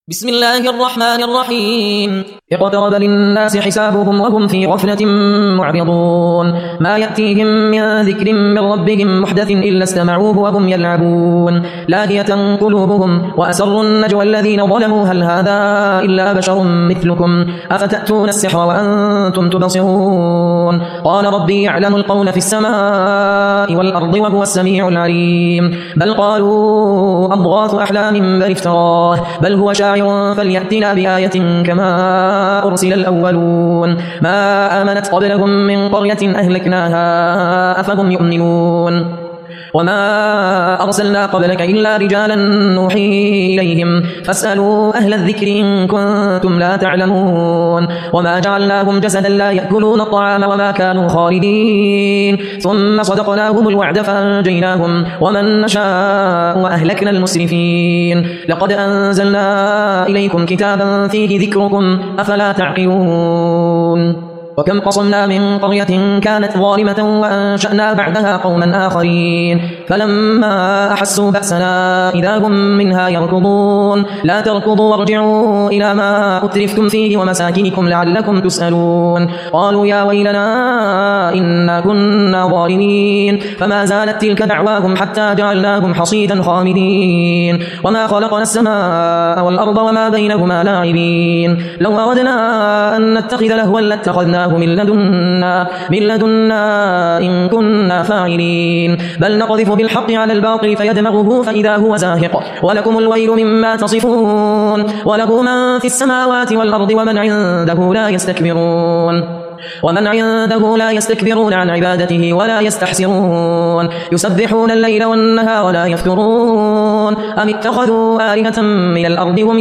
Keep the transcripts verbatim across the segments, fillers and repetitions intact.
بسم الله الرحمن الرحيم اقترب للناس حسابهم وهم في غفلة معرضون ما يأتيهم من ذكر من ربهم محدث إلا استمعوه وهم يلعبون لاهية قلوبهم وأسروا النجوى الذين ظلموا هل هذا إلا بشر مثلكم أفتأتون السحر وأنتم تبصرون قال ربي يعلم القول في السماء والأرض وهو السميع العليم بل قالوا أضغاث أحلام بل افتراه بل هو شاعر فليأتنا بآية كما أرسل الأولون ما آمنت قبلهم من قرية أهلكناها أفهم يؤمنون وما أرسلنا قبلك إلا رجالا نوحي إليهم فاسألوا أهل الذكر إن كنتم لا تعلمون وما جعلناهم جسدا لا يأكلون الطعام وما كانوا خالدين ثم صدقناهم الوعد فأنجيناهم ومن نشاء وأهلكنا المسرفين لقد أنزلنا إليكم كتابا فيه ذكركم أفلا تعقلون وكم قصمنا من قرية كانت ظالمة وأنشأنا بعدها قوما آخرين فلما أحسوا بأسنا إذا هم منها يركضون لا تركضوا وارجعوا إلى ما أترفتم فيه ومساكنكم لعلكم تسألون قالوا يا ويلنا إنا كنا ظالمين فما زالت تلك دعواهم حتى جعلناهم حصيدا خامدين وما خلقنا السماء والأرض وما بينهما لاعبين لو أردنا أن نتخذ لهوا لاتخذناه من لدنا من لدنا إن كنا فاعلين بل نقذف بالحق على الباطل فيدمغه فإذا هو زاهق ولكم الويل مما تصفون وله من في السماوات والأرض ومن عنده لا يستكبرون ومن عنده لا يستكبرون عن عبادته ولا يستحسرون يسبحون الليل والنهار ولا يفترون أم اتخذوا آلهة من الأرض هم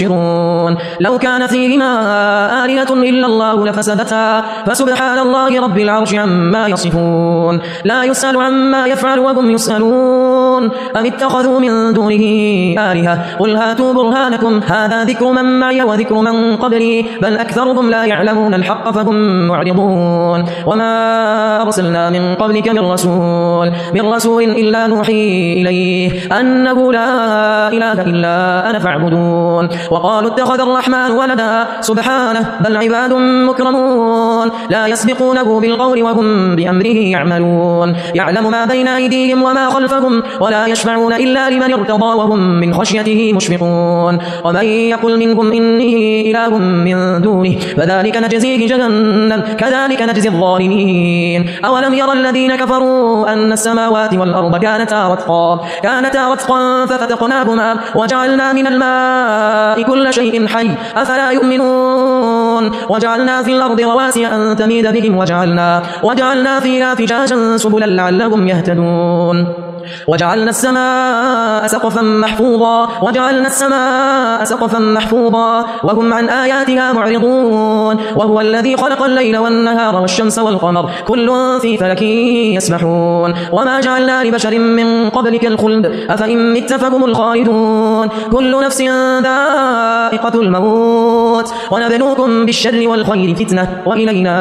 ينشرون لو كان فيهما آلهة إلا الله لفسدتا فسبحان الله رب العرش عما يصفون لا يسأل عما يفعل وهم يسألون أم اتخذوا من دونه آلهة قل هاتوا برهانكم هذا ذكر من معي وذكر من قبلي بل أكثرهم لا يعلمون الحق فهم معرضون وما أرسلنا من قبلك من رسول من رسول إلا نوحي إليه أنه لا إله إلا أنا فاعبدون وقالوا اتخذ الرحمن ولدا سبحانه بل عباد مكرمون لا يسبقونه بالقول وهم بأمره يعملون يعلم ما بين أيديهم وما خلفهم ولا يشفعون إلا لمن ارتضى وهم من خشيته مشفقون ومن يقل منهم إني إله من دونه فذلك نجزيه جهنم كذلك نجزي الظالمين أولم يرى الذين كفروا أن السماوات والأرض كانتا رتقا كانتا رتقا ففتقناهما وجعلنا من الماء كل شيء حي أفلا يؤمنون وجعلنا في الأرض رواسي أن تميد بهم وجعلنا, وجعلنا فيها فجاجا سبلا لعلهم يهتدون وجعلنا السماء سقفا محفوظا وجعلنا السماء سقفا محفوظا وهم عن آياتها معرضون وهو الذي خلق الليل والنهار والشمس والقمر كل في فلك يسبحون وما جعلنا لبشر من قبلك الخلد أفإن مت فهم الخالدون كل نفس ذائقة الموت ونبلوكم بالشر والخير فتنة وإلينا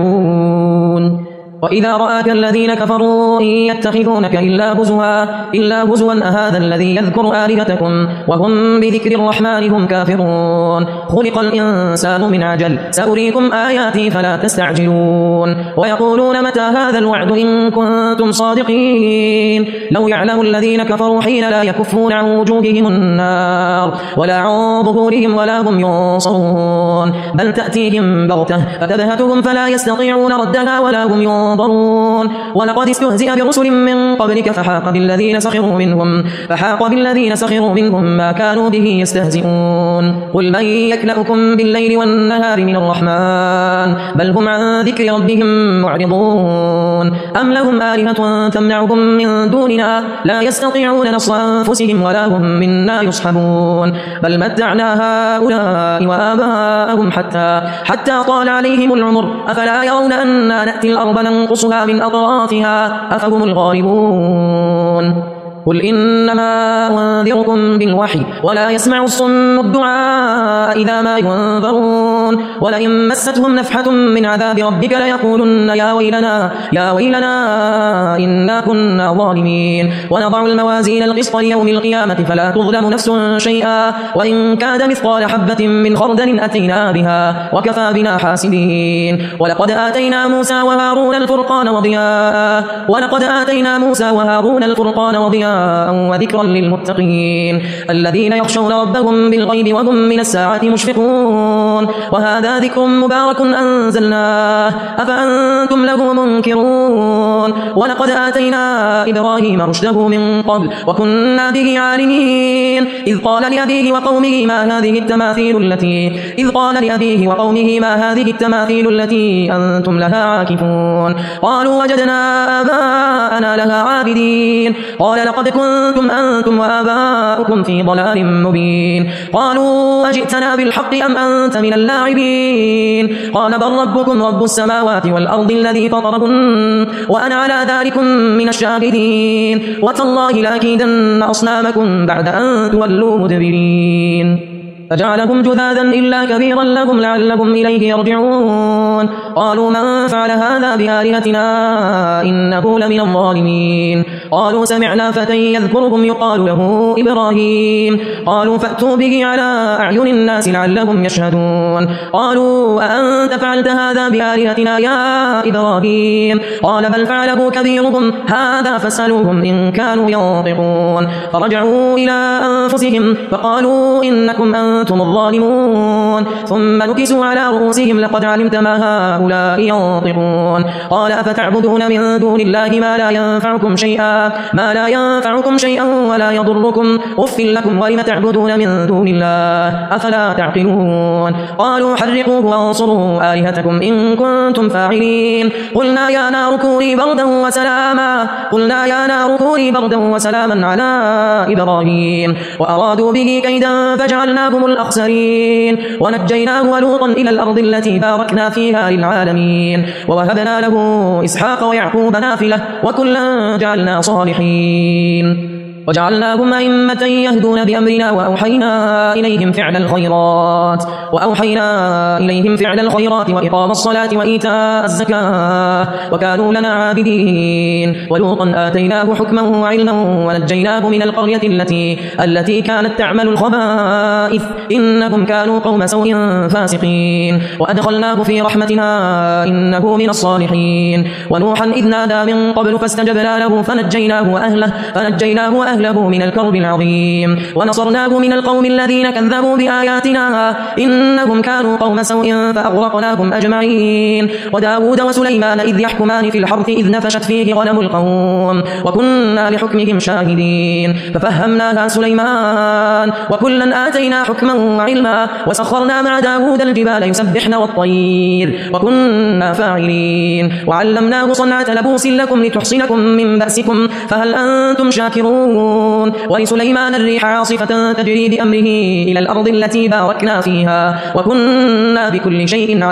ترجعون وإذا رآك الذين كفروا إن يتخذونك إلا هزوا إلا هزوا أهذا الذي يذكر آلهتكم وهم بذكر الرحمن هم كافرون خلق الإنسان من عجل سأريكم آياتي فلا تستعجلون ويقولون متى هذا الوعد إن كنتم صادقين لو يعلم الذين كفروا حين لا يكفون عن وجوههم النار ولا عن ظهورهم ولا هم ينصرون بل تأتيهم بغتة فتبهتهم فلا يستطيعون ردها ولا هم ينصرون ولقد استهزئ برسل من قبلك فحاق بالذين سخروا منهم فحاق بالذين سخروا منهم ما كانوا به يستهزئون قل من يكلأكم بالليل والنهار من الرحمن بل هم عن ذكر ربهم معرضون أم لهم آلهة تمنعهم من دوننا لا يستطيعون نصر أنفسهم ولا هم منا يصحبون بل متعنا هؤلاء وآباءهم حتى حتى طال عليهم العمر أفلا يرون أنا نأتي الأرض ننقصها من أطرافها أفهم الغالبون قل إنما أنذركم بالوحي ولا يسمع الصم الدعاء إذا ما ينذرون ولئن مستهم نفحة من عذاب ربك ليقولن يا ويلنا يا ويلنا إنا كنا ظالمين ونضع الموازين القسط ليوم القيامة فلا تظلم نفس شيئا وإن كاد مثقال حبة من خردل أتينا بها وكفى بنا حاسبين ولقد آتينا موسى وهارون الفرقان وضياء ولقد آتينا موسى وهارون الفرقان وضياء وذكرا للمتقين الذين يخشون ربهم بالغيب وهم من الساعة مشفقون وهذا ذكر مبارك أنزلناه أفأنتم له منكرون ولقد آتينا إبراهيم رشده من قبل وكنا به عالمين إذ قال لأبيه وقومه ما هذه التماثيل التي إذ قال لأبيه وقومه ما هذه التماثيل التي أنتم لها عاكفون قالوا وجدنا آباءنا لها عابدين قال لقد كنتم أنتم وآباؤكم في ضلال مبين قالوا أجئتنا بالحق أم أنت من اللاعبين قال بل ربكم رب السماوات والأرض الذي فطركن وأنا على ذلك من الشاهدين وتالله لأكيدن أصنامكم بعد أن تولوا مدبرين فجعلهم جذاذا إلا كبيرا لهم لعلهم إليه يرجعون قالوا من فعل هذا بآلهتنا إنه لمن الظالمين قالوا سمعنا فتى يذكرهم يقال له إبراهيم قالوا فأتوا به على أعين الناس لعلهم يشهدون قالوا أأنت فعلت هذا بآلهتنا يا إبراهيم قال بل فعله كبيرهم هذا فاسألوهم إن كانوا ينطقون فرجعوا إلى أنفسهم فقالوا إنكم أنتم الظالمون ثم نكسوا على رؤوسهم لقد علمت ما هؤلاء ينطقون قال أفتعبدون من دون الله ما لا ينفعكم شيئا ما لا ينفعكم شيئا ولا يضركم أف لكم ولم تعبدون من دون الله أفلا تعقلون قالوا حرقوه وانصروا آلهتكم إن كنتم فاعلين قلنا يا نار كوني بردا وسلاما قلنا يا نار كوني بردا وسلاما على إبراهيم وأرادوا به كيدا فجعلناهم الأخسرين ونجيناه ولوطا إلى الأرض التي باركنا فيها للعالمين ووهبنا له إسحاق ويعقوب نافلة وكلا جعلنا صالحين وجعلناهم أئمة يهدون بأمرنا وأوحينا إليهم فعل الخيرات وأوحينا إليهم فعل الخيرات وإقام الصلاة وإيتاء الزكاة وكانوا لنا عابدين ولوطا آتيناه حكما وعلما ونجيناه من القرية التي التي كانت تعمل الخبائث إنهم كانوا قوم سوء فاسقين وأدخلناه في رحمتنا إنه من الصالحين ونوحا إذ نادى من قبل فاستجبنا له فنجيناه وأهله فنجيناه وأهله أهله من الكرب العظيم ونصرناه من القوم الذين كذبوا بآياتنا إنهم كانوا قوم سوء فأغرقناهم أجمعين وداود وسليمان إذ يحكمان في الحرث إذ نفشت فيه غنم القوم وكنا لحكمهم شاهدين ففهمناها سليمان وكلا آتينا حكما وعلما وسخرنا مع داود الجبال يسبحن والطير وكنا فاعلين وعلمناه صنعة لبوس لكم لتحصنكم من بأسكم فهل أنتم شاكرون ولسليمان الريح عاصفة تجري بأمره إلى الأرض التي باركنا فيها وكنا بكل شيء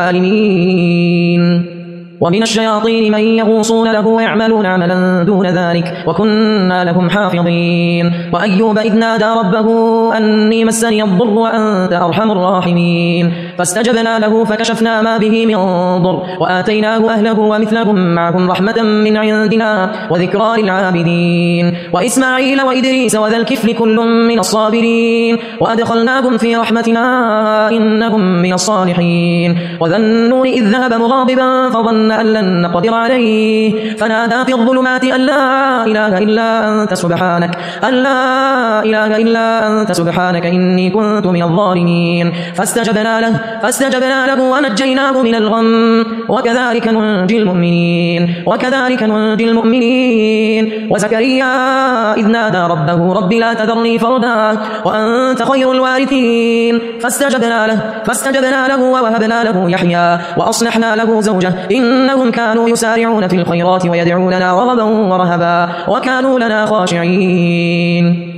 عالمين ومن الشياطين من يغوصون له ويعملون عملا دون ذلك وكنا لهم حافظين وأيوب إذ نادى ربه أني مسني الضر وأنت أرحم الراحمين فاستجبنا له فكشفنا ما به من ضر وآتيناه أهله ومثلهم معهم رحمة من عندنا وذكرى للعابدين وإسماعيل وإدريس وذا الكفل كل من الصابرين وأدخلناهم في رحمتنا إنهم من الصالحين وذا النون إذ ذهب مغاضبا فظن أن لن نقدر عليه فنادى في الظلمات أن لا إله إلا أنت سبحانك أن لا إله إلا أنت سبحانك إني كنت من الظالمين فاستجبنا له فاستجبنا له ونجيناه من الغم وكذلك ننجي المؤمنين وكذلك ننجي المؤمنين وزكريا إذ نادى ربه رب لا تذرني فردا وأنت خير الوارثين فاستجبنا له فاستجبنا له ووهبنا له يحيى وأصلحنا له زوجه إنهم كانوا يسارعون في الخيرات ويدعوننا رغبا ورهبا وكانوا لنا خاشعين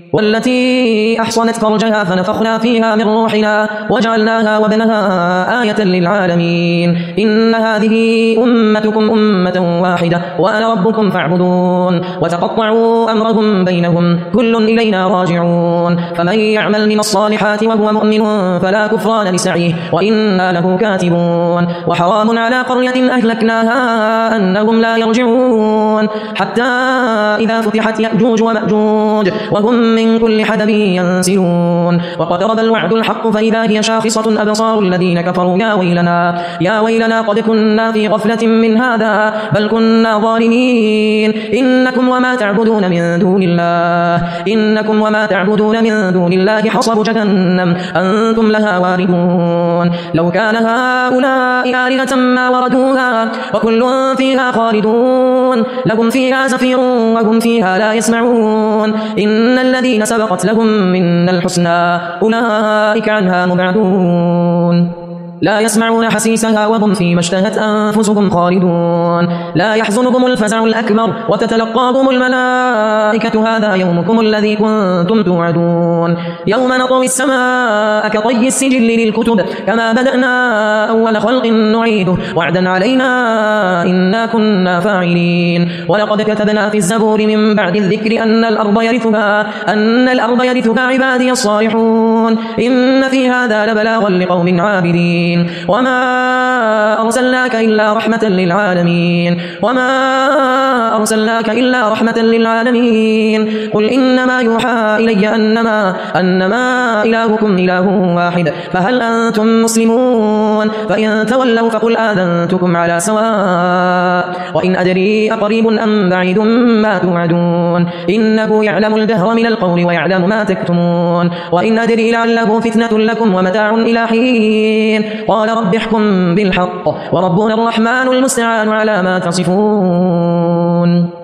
والتي أحصنت فرجها فنفخنا فيها من روحنا وجعلناها وابنها آية للعالمين إن هذه أمتكم أمة واحدة وأنا ربكم فاعبدون وتقطعوا أمرهم بينهم كل إلينا راجعون فمن يعمل من الصالحات وهو مؤمن فلا كفران لسعيه وإنا له كاتبون وحرام على قرية أهلكناها أنهم لا يرجعون حتى إذا فتحت يأجوج ومأجوج وهم من كل حدب ينسلون وقترب الوعد الحق فإذا هي شاخصة أبصار الذين كفروا يا ويلنا يا ويلنا قد كنا في غفلة من هذا بل كنا ظالمين إنكم وما تعبدون من دون الله إنكم وما تعبدون من دون الله حصب جهنم أنتم لها واردون لو كان هؤلاء آلهة ما وردوها وكل فيها خالدون لهم فيها زفير وهم فيها لا يسمعون إن الذين سبقت لهم من الحسنى أولئك عنها مبعدون لا يسمعون حسيسها وهم فيما اشتهت أنفسهم خالدون لا يحزنهم الفزع الأكبر وتتلقاهم الملائكة هذا يومكم الذي كنتم توعدون يوم نطوي السماء كطي السجل للكتب كما بدأنا أول خلق نعيده وعدا علينا إنا كنا فاعلين ولقد كتبنا في الزبور من بعد الذكر أن الأرض يرثها أن الأرض يرثها عبادي الصالحون إن في هذا لبلاغا لقوم عابدين وما أرسلناك إلا رحمة للعالمين وما أرسلناك إلا رحمة للعالمين قل إنما يوحى إلي أنما أنما إلهكم إله واحد فهل أنتم مسلمون فإن تولوا فقل آذنتكم على سواء وإن أدري أقريب أم بعيد ما توعدون إنه يعلم الجهر من القول ويعلم ما تكتمون وإن أدري لعله فتنة لكم ومتاع إلى حين قال رب احكم بالحق وربنا الرحمن المستعان على ما تصفون